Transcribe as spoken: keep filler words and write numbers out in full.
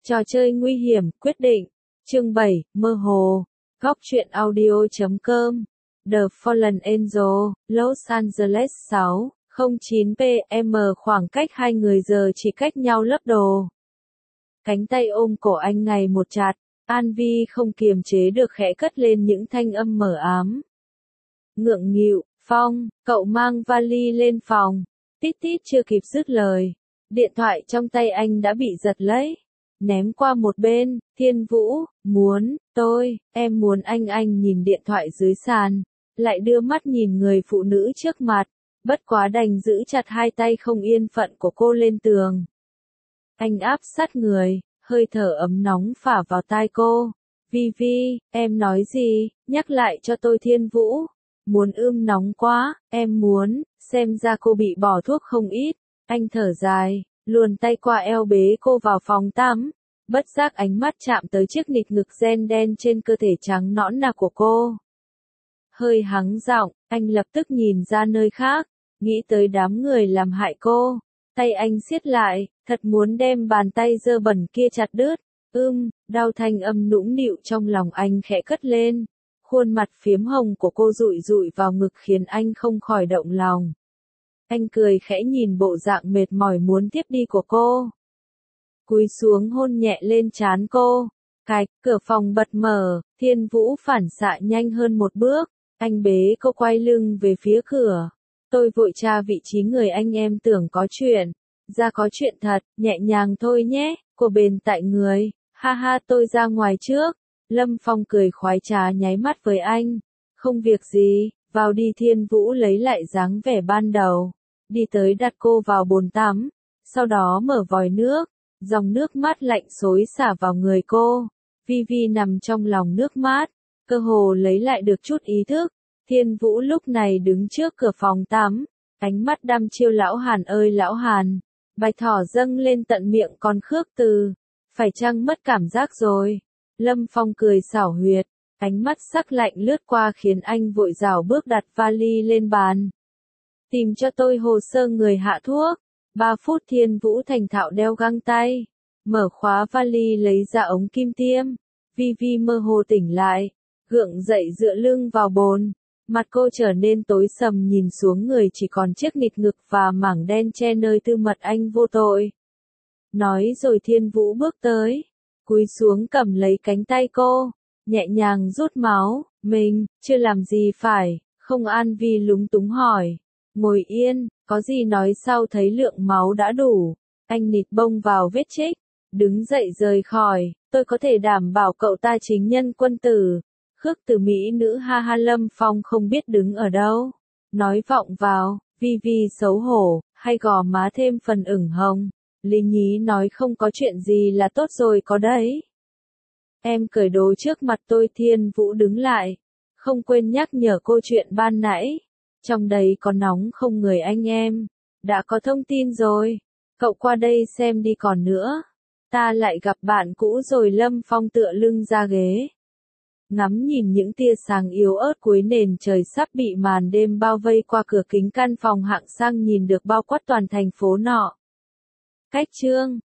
Trò chơi nguy hiểm, quyết định. Chương bảy, mơ hồ. Góc truyện audio chấm com. The Fallen Angel, Los Angeles sáu, không chín pê em khoảng cách hai người giờ chỉ cách nhau lớp đồ. Cánh tay ôm cổ anh ngày một chặt, An Vi không kiềm chế được khẽ cất lên những thanh âm mờ ám. Ngượng nghịu, Phong, cậu mang vali lên phòng. Tít tít chưa kịp dứt lời. Điện thoại trong tay anh đã bị giật lấy. Ném qua một bên, Thiên Vũ, muốn, tôi, em muốn anh anh nhìn điện thoại dưới sàn. Lại đưa mắt nhìn người phụ nữ trước mặt. Bất quá đành giữ chặt hai tay không yên phận của cô lên tường. Anh áp sát người, hơi thở ấm nóng phả vào tai cô. Vi Vi, em nói gì, nhắc lại cho tôi Thiên Vũ. Muốn ưm nóng quá, em muốn, xem ra cô bị bỏ thuốc không ít. Anh thở dài, luồn tay qua eo bế cô vào phòng tắm. Bất giác ánh mắt chạm tới chiếc nịt ngực ren đen trên cơ thể trắng nõn nà của cô. Hơi hắng giọng, anh lập tức nhìn ra nơi khác, nghĩ tới đám người làm hại cô. Tay anh siết lại, thật muốn đem bàn tay dơ bẩn kia chặt đứt. Ưm, đau thanh âm nũng nịu trong lòng anh khẽ cất lên. Khuôn mặt phiếm hồng của cô dụi dụi vào ngực khiến anh không khỏi động lòng. Anh cười khẽ nhìn bộ dạng mệt mỏi muốn tiếp đi của cô. Cúi xuống hôn nhẹ lên trán cô. Cạch, cửa phòng bật mở, Thiên Vũ phản xạ nhanh hơn một bước. Anh bế cô quay lưng về phía cửa. Tôi vội tra vị trí người anh em tưởng có chuyện. Ra có chuyện thật, nhẹ nhàng thôi nhé, cô bền tại người. Ha ha, tôi ra ngoài trước. Lâm Phong cười khoái trá nháy mắt với anh. Không việc gì, vào đi. Thiên Vũ lấy lại dáng vẻ ban đầu. Đi tới đặt cô vào bồn tắm. Sau đó mở vòi nước. Dòng nước mát lạnh xối xả vào người cô. Vi Vi nằm trong lòng nước mát. Cơ hồ lấy lại được chút ý thức. Thiên Vũ lúc này đứng trước cửa phòng tắm. Ánh mắt đăm chiêu lão Hàn ơi lão Hàn. Bạch thỏ dâng lên tận miệng con Khước Từ. Phải chăng mất cảm giác rồi? Lâm Phong cười xảo huyệt. Ánh mắt sắc lạnh lướt qua khiến anh vội rảo bước đặt vali lên bàn. Tìm cho tôi hồ sơ người hạ thuốc. Ba phút. Thiên Vũ thành thạo đeo găng tay. Mở khóa vali lấy ra ống kim tiêm. Vi Vi mơ hồ tỉnh lại. Gượng dậy dựa lưng vào bồn. Mặt cô trở nên tối sầm nhìn xuống người chỉ còn chiếc nịt ngực và mảng đen che nơi tư mật anh vô tội. Nói rồi Thiên Vũ bước tới. Cúi xuống cầm lấy cánh tay cô. Nhẹ nhàng rút máu. Mình, chưa làm gì phải, không? An Vi lúng túng hỏi. Ngồi yên, có gì nói sau thấy lượng máu đã đủ. Anh nịt bông vào vết chích. Đứng dậy rời khỏi, tôi có thể đảm bảo cậu ta chính nhân quân tử. Khước Từ mỹ nữ. Ha ha. Lâm Phong không biết đứng ở đâu. Nói vọng vào. Vi Vi xấu hổ, hay gò má thêm phần ửng hồng. Lý nhí nói không có chuyện gì là tốt rồi có đấy. Em cởi đồ trước mặt tôi. Thiên Vũ đứng lại. Không quên nhắc nhở cô chuyện ban nãy. Trong đấy có nóng không người anh em? Đã có thông tin rồi. Cậu qua đây xem đi còn nữa. Ta lại gặp bạn cũ rồi. Lâm Phong tựa lưng ra ghế. Ngắm nhìn những tia sáng yếu ớt cuối nền trời sắp bị màn đêm bao vây qua cửa kính căn phòng hạng sang nhìn được bao quát toàn thành phố nọ. Cách chương